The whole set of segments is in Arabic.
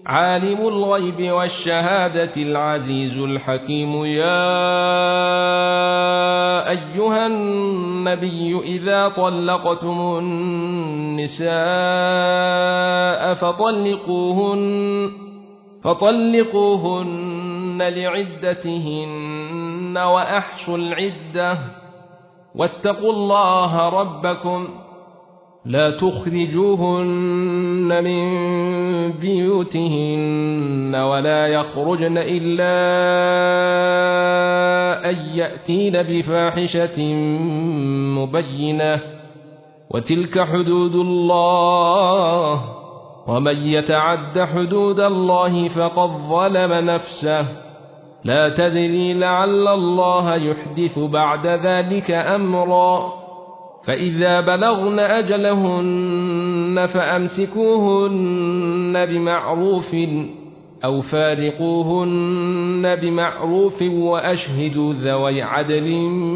عالم الغيب والشهادة العزيز الحكيم. يا أيها النبي إذا طلقتم النساء فطلقوهن لعدتهن وأحصوا العدة واتقوا الله ربكم لا تخرجوهن من بيوتهن ولا يخرجن إلا أن يأتين بفاحشة مبينة وتلك حدود الله ومن يتعد حدود الله فقد ظلم نفسه لا تدري لعل الله يحدث بعد ذلك أمرا. فإذا بلغن أجلهن فأمسكوهن بمعروف أو فارقوهن بمعروف وأشهدوا ذوي عدل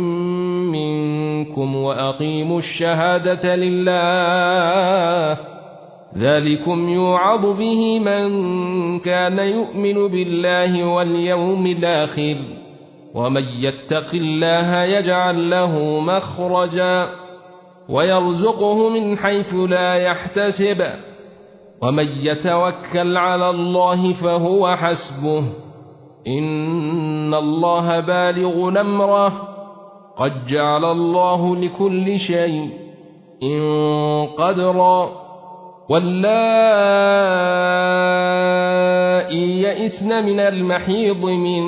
منكم وأقيموا الشهادة لله ذلكم يوعظ به من كان يؤمن بالله واليوم الآخر ومن يتق الله يجعل له مخرجا ويرزقه من حيث لا يحتسب ومن يتوكل على الله فهو حسبه إن الله بالغ أمره قد جعل الله لكل شيء قدرا. واللائي يئسن من المحيض من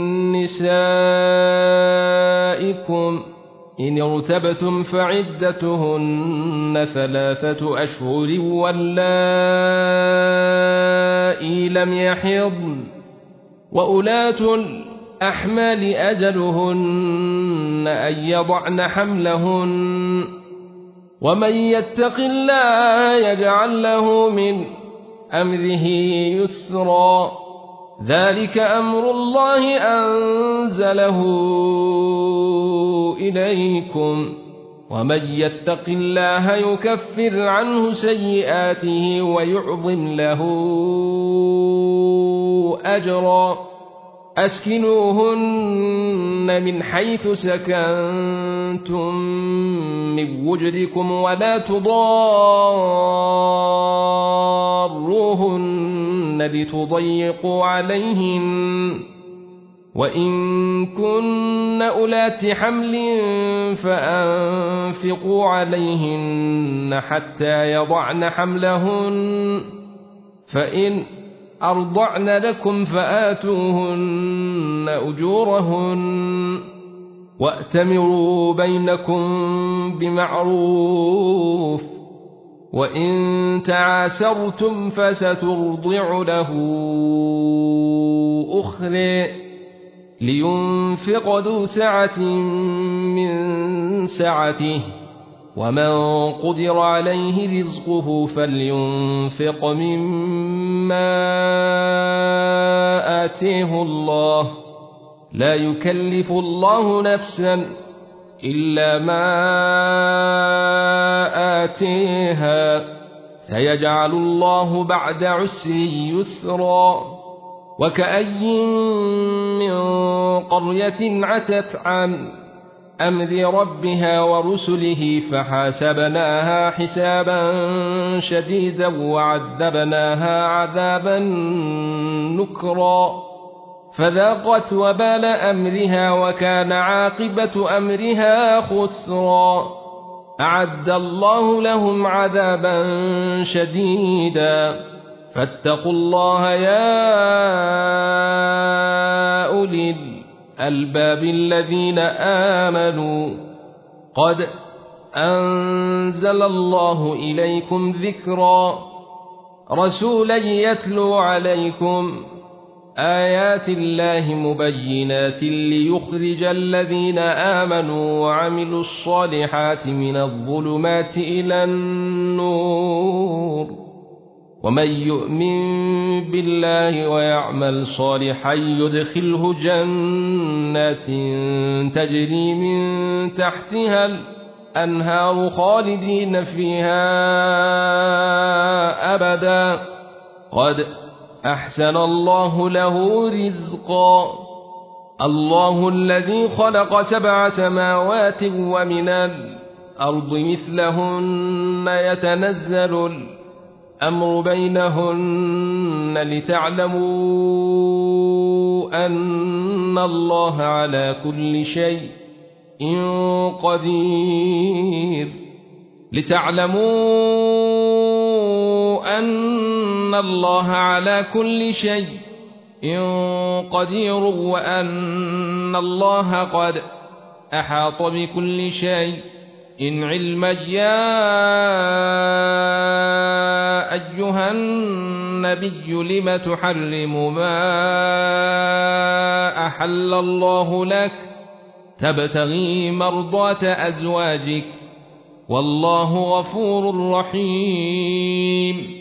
نسائكم إن ارتبتم فعدتهن 3 أشهر واللائي لم يحضن وأولات الأحمال أجلهن أن يضعن حملهن ومن يتق الله يجعل له من أمره يسرا ذلك أمر الله أنزله إليكم ومن يتق الله يكفر عنه سيئاته ويعظم له أجرا. أسكنوهن من حيث سكنتم من وجدكم ولا تضاروهن لتضيقوا عليهن وإن كن أولات حمل فأنفقوا عليهن حتى يضعن حملهن فإن أرضعن لكم فآتوهن أجورهن وأتمروا بينكم بمعروف وإن تعاسرتم فسترضع له أخرى لينفق ذو سعة من سعته ومن قدر عليه رزقه فلينفق مما آتيه الله لا يكلف الله نفسا إلا ما آتيها سيجعل الله بعد عسر يسرا. وكأي من قرية عتت عن أمر ربها ورسله فحاسبناها حسابا شديدا وعذبناها عذابا نكرا فذاقت وبال أمرها وكان عاقبة أمرها خسرا. أعد الله لهم عذابا شديدا فاتقوا الله يا أولي الألباب الذين آمنوا قد أنزل الله إليكم ذكرا رسولا يتلو عليكم آيات الله مبينات ليخرج الذين آمنوا وعملوا الصالحات من الظلمات إلى النور ومن يؤمن بالله ويعمل صالحا يدخله جنات تجري من تحتها الأنهار خالدين فيها أبدا قد أحسن الله له رزقا. الله الذي خلق 7 سماوات ومن الأرض مثلهن يتنزل الأمر بينهن لتعلموا أن الله على كل شيء قدير أن الله على كل شيء قدير وأن الله قد أحاط بكل شيء علما. يا أيها النبي لم تحرم ما أحل الله لك تبتغي مرضات أزواجك والله غفور رحيم.